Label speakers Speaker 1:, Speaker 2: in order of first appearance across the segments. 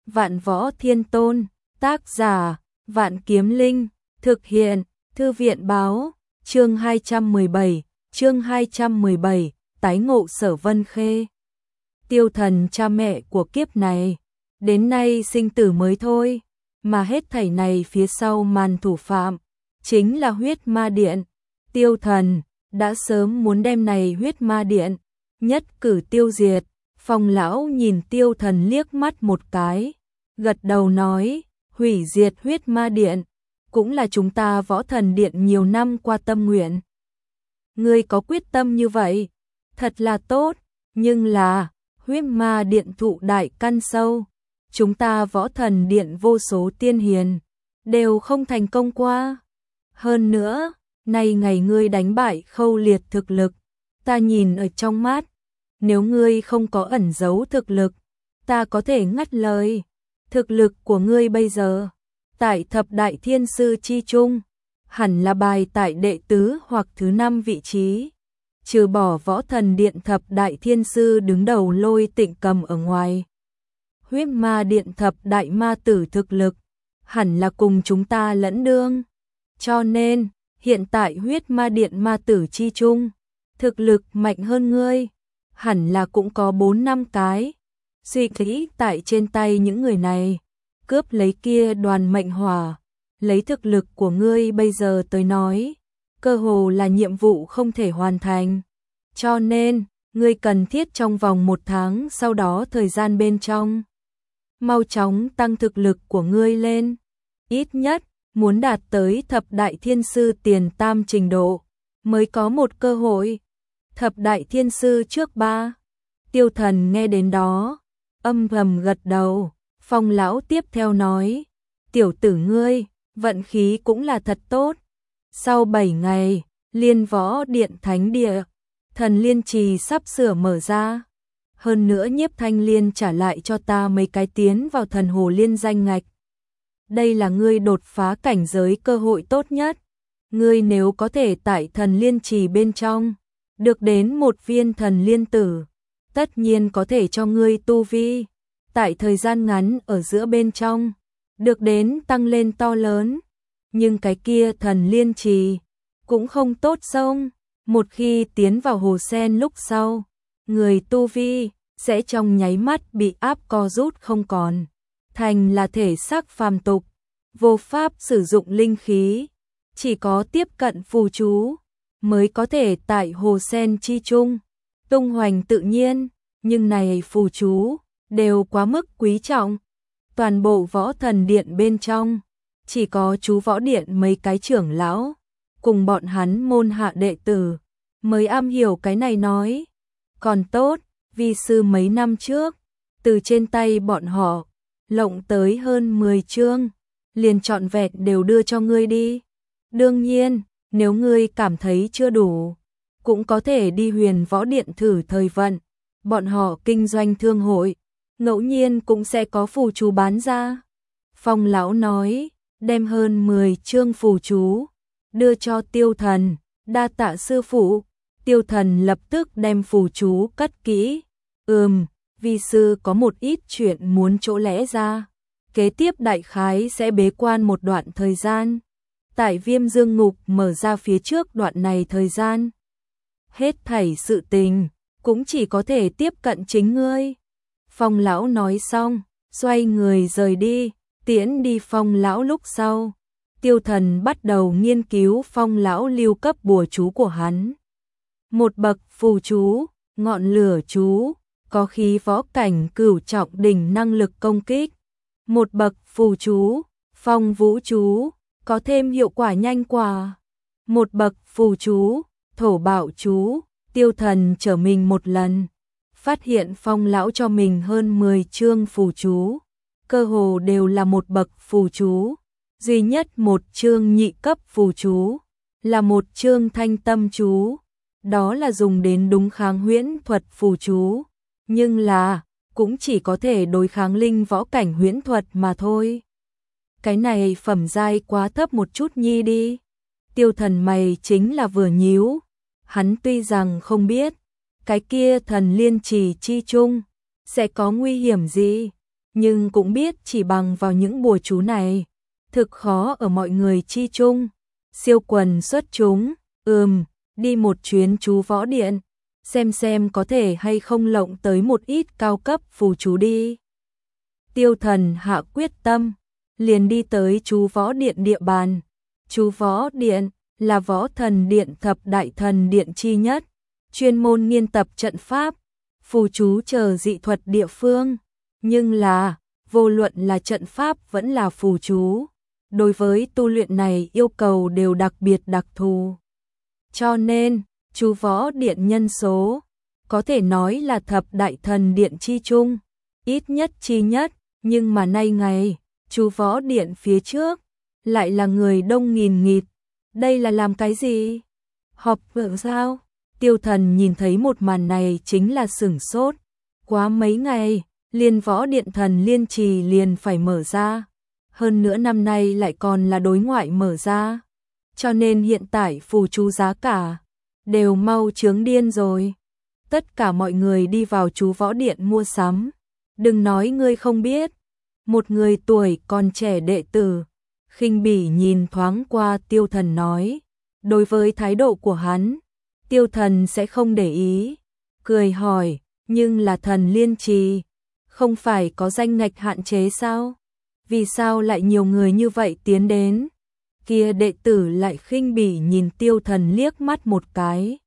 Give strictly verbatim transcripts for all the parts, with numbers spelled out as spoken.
Speaker 1: Vạn Võ Thiên Tôn, tác giả, Vạn Kiếm Linh, thực hiện, Thư viện báo, chương hai trăm mười bảy, chương hai trăm mười bảy, tái ngộ Sở Vân Khê. Tiêu Thần cha mẹ của kiếp này, đến nay sinh tử mới thôi, mà hết thảy này phía sau màn thủ phạm, chính là huyết ma điện. Tiêu Thần đã sớm muốn đem này huyết ma điện nhất cử tiêu diệt. Phong lão nhìn Tiêu Thần liếc mắt một cái, gật đầu nói, hủy diệt huyết ma điện, cũng là chúng ta Võ Thần Điện nhiều năm qua tâm nguyện. Ngươi có quyết tâm như vậy, thật là tốt, nhưng là, huyết ma điện thụ đại căn sâu, chúng ta Võ Thần Điện vô số tiên hiền, đều không thành công qua. Hơn nữa, nay ngày ngươi đánh bại Khâu Liệt thực lực, ta nhìn ở trong mắt, nếu ngươi không có ẩn giấu thực lực, ta có thể ngắt lời. Thực lực của ngươi bây giờ, tại thập đại thiên sư chi chung, hẳn là bài tại đệ tứ hoặc thứ năm vị trí. Trừ bỏ Võ Thần Điện thập đại thiên sư đứng đầu Lôi Tịnh Cầm ở ngoài. Huyết ma điện thập đại ma tử thực lực, hẳn là cùng chúng ta lẫn đương. Cho nên, hiện tại huyết ma điện ma tử chi chung, thực lực mạnh hơn ngươi, hẳn là cũng có bốn năm cái. Suy nghĩ tại trên tay những người này, cướp lấy kia đoàn mệnh hỏa, lấy thực lực của ngươi bây giờ tới nói, cơ hồ là nhiệm vụ không thể hoàn thành. Cho nên, ngươi cần thiết trong vòng một tháng sau đó thời gian bên trong, mau chóng tăng thực lực của ngươi lên. Ít nhất, muốn đạt tới thập đại thiên sư tiền tam trình độ, mới có một cơ hội. Thập đại thiên sư trước ba. Tiêu Thần nghe đến đó, âm thầm gật đầu. Phong lão tiếp theo nói, tiểu tử ngươi, vận khí cũng là thật tốt. Sau bảy ngày, Liên Võ Điện Thánh Địa, Thần Liên Trì sắp sửa mở ra. Hơn nữa Nhiếp Thanh Liên trả lại cho ta mấy cái tiến vào thần hồ liên danh ngạch. Đây là ngươi đột phá cảnh giới cơ hội tốt nhất. Ngươi nếu có thể tại Thần Liên Trì bên trong, được đến một viên thần liên tử, tất nhiên có thể cho ngươi tu vi, tại thời gian ngắn ở giữa bên trong, được đến tăng lên to lớn. Nhưng cái kia thần liên trì, cũng không tốt sông, một khi tiến vào hồ sen lúc sau, người tu vi, sẽ trong nháy mắt bị áp co rút không còn, thành là thể xác phàm tục, vô pháp sử dụng linh khí, chỉ có tiếp cận phù chú, mới có thể tại hồ sen chi chung, tung hoành tự nhiên, nhưng này phù chú, đều quá mức quý trọng. Toàn bộ Võ Thần Điện bên trong, chỉ có chú Võ Điện mấy cái trưởng lão, cùng bọn hắn môn hạ đệ tử, mới am hiểu cái này nói. Còn tốt, vi sư mấy năm trước, từ trên tay bọn họ, lộng tới hơn mười chương, liền trọn vẹn đều đưa cho ngươi đi. Đương nhiên, nếu ngươi cảm thấy chưa đủ, cũng có thể đi Huyền Võ Điện thử thời vận, bọn họ kinh doanh thương hội, ngẫu nhiên cũng sẽ có phù chú bán ra. Phong lão nói, đem hơn mười chương phù chú, đưa cho Tiêu Thần, đa tạ sư phụ. Tiêu Thần lập tức đem phù chú cất kỹ. Ừm, vi sư có một ít chuyện muốn chỗ lẽ ra. Kế tiếp đại khái sẽ bế quan một đoạn thời gian. Tại Viêm Dương Ngục mở ra phía trước đoạn này thời gian. Hết thảy sự tình, cũng chỉ có thể tiếp cận chính ngươi. Phong lão nói xong, xoay người rời đi, tiễn đi Phong lão lúc sau. Tiêu Thần bắt đầu nghiên cứu Phong lão lưu cấp bùa chú của hắn. Một bậc phù chú, ngọn lửa chú, có khí võ cảnh cửu trọng đỉnh năng lực công kích. Một bậc phù chú, phong vũ chú, có thêm hiệu quả nhanh quả. Một bậc phù chú, thổ bạo chú. Tiêu Thần trở mình một lần, phát hiện Phong lão cho mình hơn mười chương phù chú, cơ hồ đều là một bậc phù chú, duy nhất một chương nhị cấp phù chú, là một chương thanh tâm chú, đó là dùng đến đúng kháng huyễn thuật phù chú, nhưng là, cũng chỉ có thể đối kháng linh võ cảnh huyễn thuật mà thôi. Cái này phẩm giai quá thấp một chút nhi đi. Tiêu Thần mày chính là vừa nhíu. Hắn tuy rằng không biết, cái kia thần liên trì chi chung, sẽ có nguy hiểm gì, nhưng cũng biết chỉ bằng vào những bùa chú này, thực khó ở mọi người chi chung. Siêu quần xuất chúng, ừm, đi một chuyến chú võ điện, xem xem có thể hay không lộng tới một ít cao cấp phù chú đi. Tiêu Thần hạ quyết tâm, liền đi tới chú võ điện địa bàn. Chú võ điện là võ thần điện thập đại thần điện chi nhất, chuyên môn nghiên tập trận pháp, phù chú chờ dị thuật địa phương. Nhưng là, vô luận là trận pháp vẫn là phù chú, đối với tu luyện này yêu cầu đều đặc biệt đặc thù. Cho nên, chú võ điện nhân số, có thể nói là thập đại thần điện chi chung, ít nhất chi nhất, nhưng mà nay ngày, chú võ điện phía trước, lại là người đông nghìn nghịt. Đây là làm cái gì? Họp vợ sao? Tiêu Thần nhìn thấy một màn này chính là sửng sốt. Quá mấy ngày, Liên Võ Điện Thần Liên Trì liền phải mở ra. Hơn nữa năm nay lại còn là đối ngoại mở ra. Cho nên hiện tại phù chú giá cả đều mau chướng điên rồi. Tất cả mọi người đi vào chú võ điện mua sắm. Đừng nói ngươi không biết. Một người tuổi còn trẻ đệ tử, khinh bỉ nhìn thoáng qua Tiêu Thần nói. Đối với thái độ của hắn, Tiêu Thần sẽ không để ý. Cười hỏi, nhưng là Thần Liên Trì, không phải có danh ngạch hạn chế sao? Vì sao lại nhiều người như vậy tiến đến? Kia đệ tử lại khinh bỉ nhìn Tiêu Thần liếc mắt một cái.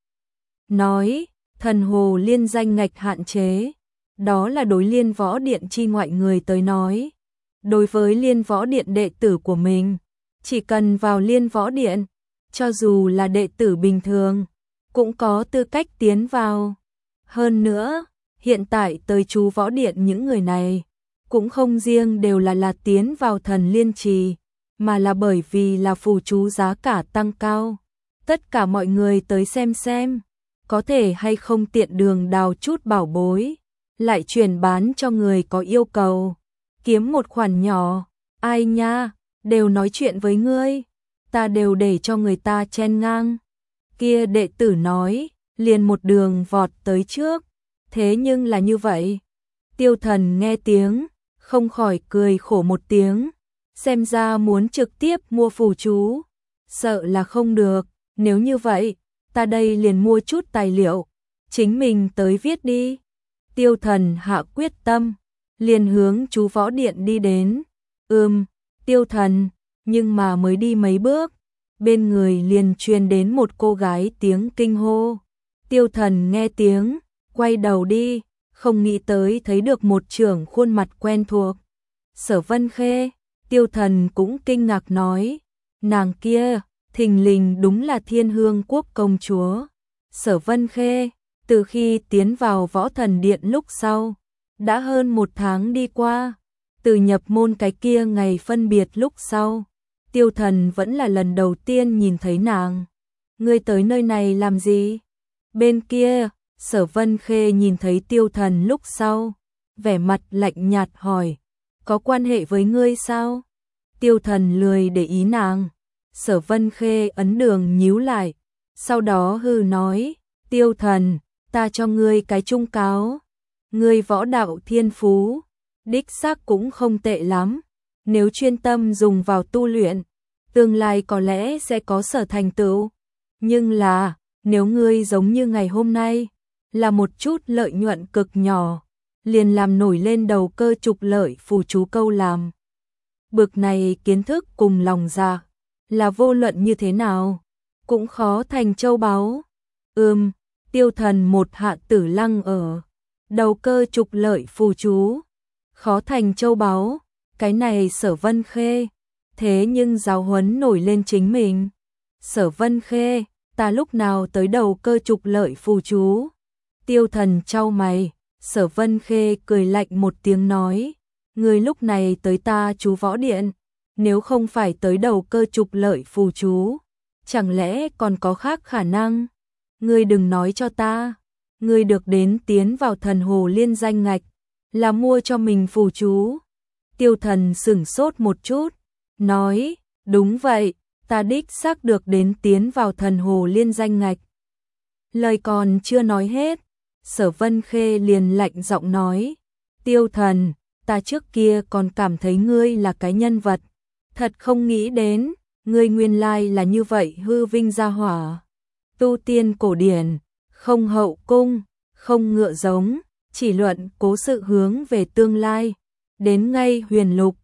Speaker 1: Nói, thần hồ liên danh ngạch hạn chế. Đó là đối Liên Võ Điện chi ngoại người tới nói. Đối với Liên Võ Điện đệ tử của mình, chỉ cần vào Liên Võ Điện, cho dù là đệ tử bình thường, cũng có tư cách tiến vào. Hơn nữa, hiện tại tới chú võ điện những người này, cũng không riêng đều là là tiến vào Thần Liên Trì, mà là bởi vì là phù chú giá cả tăng cao. Tất cả mọi người tới xem xem, có thể hay không tiện đường đào chút bảo bối, lại chuyển bán cho người có yêu cầu, kiếm một khoản nhỏ. Ai nha, đều nói chuyện với ngươi, ta đều để cho người ta chen ngang. Kia đệ tử nói, liền một đường vọt tới trước. Thế nhưng là như vậy. Tiêu Thần nghe tiếng, không khỏi cười khổ một tiếng. Xem ra muốn trực tiếp mua phù chú, sợ là không được. Nếu như vậy, ta đây liền mua chút tài liệu, chính mình tới viết đi. Tiêu Thần hạ quyết tâm, liền hướng chú võ điện đi đến. Ừm, Tiêu Thần, nhưng mà mới đi mấy bước, bên người liền truyền đến một cô gái tiếng kinh hô. Tiêu Thần nghe tiếng, quay đầu đi, không nghĩ tới thấy được một trưởng khuôn mặt quen thuộc. Sở Vân Khê. Tiêu Thần cũng kinh ngạc nói, nàng kia, thình lình đúng là Thiên Hương Quốc công chúa. Sở Vân Khê, từ khi tiến vào Võ Thần Điện lúc sau, đã hơn một tháng đi qua, từ nhập môn cái kia ngày phân biệt lúc sau, Tiêu Thần vẫn là lần đầu tiên nhìn thấy nàng. Ngươi tới nơi này làm gì? Bên kia, Sở Vân Khê nhìn thấy Tiêu Thần lúc sau, vẻ mặt lạnh nhạt hỏi, có quan hệ với ngươi sao? Tiêu Thần lười để ý nàng. Sở Vân Khê ấn đường nhíu lại, sau đó hừ nói, Tiêu Thần, ta cho ngươi cái trung cáo. Ngươi võ đạo thiên phú, đích xác cũng không tệ lắm. Nếu chuyên tâm dùng vào tu luyện, tương lai có lẽ sẽ có sở thành tựu. Nhưng là, nếu ngươi giống như ngày hôm nay, là một chút lợi nhuận cực nhỏ, liền làm nổi lên đầu cơ trục lợi phù chú câu làm. Bực này kiến thức cùng lòng dạ, là vô luận như thế nào, cũng khó thành châu báu. Ừm, Tiêu Thần một hạ tử lăng ở, đầu cơ trục lợi phù chú, khó thành châu báu, cái này Sở Vân Khê, thế nhưng giáo huấn nổi lên chính mình. Sở Vân Khê, ta lúc nào tới đầu cơ trục lợi phù chú? Tiêu Thần chau mày. Sở Vân Khê cười lạnh một tiếng nói, ngươi lúc này tới ta chú võ điện, nếu không phải tới đầu cơ trục lợi phù chú, chẳng lẽ còn có khác khả năng? Ngươi đừng nói cho ta, ngươi được đến tiến vào thần hồ liên danh ngạch, là mua cho mình phù chú. Tiêu Thần sửng sốt một chút, nói, đúng vậy, ta đích xác được đến tiến vào thần hồ liên danh ngạch. Lời còn chưa nói hết, Sở Vân Khê liền lạnh giọng nói, Tiêu Thần, ta trước kia còn cảm thấy ngươi là cái nhân vật, thật không nghĩ đến, ngươi nguyên lai là như vậy hư vinh gia hỏa. Tu tiên cổ điển, không hậu cung, không ngựa giống, chỉ luận cố sự hướng về tương lai, đến ngay huyền lục,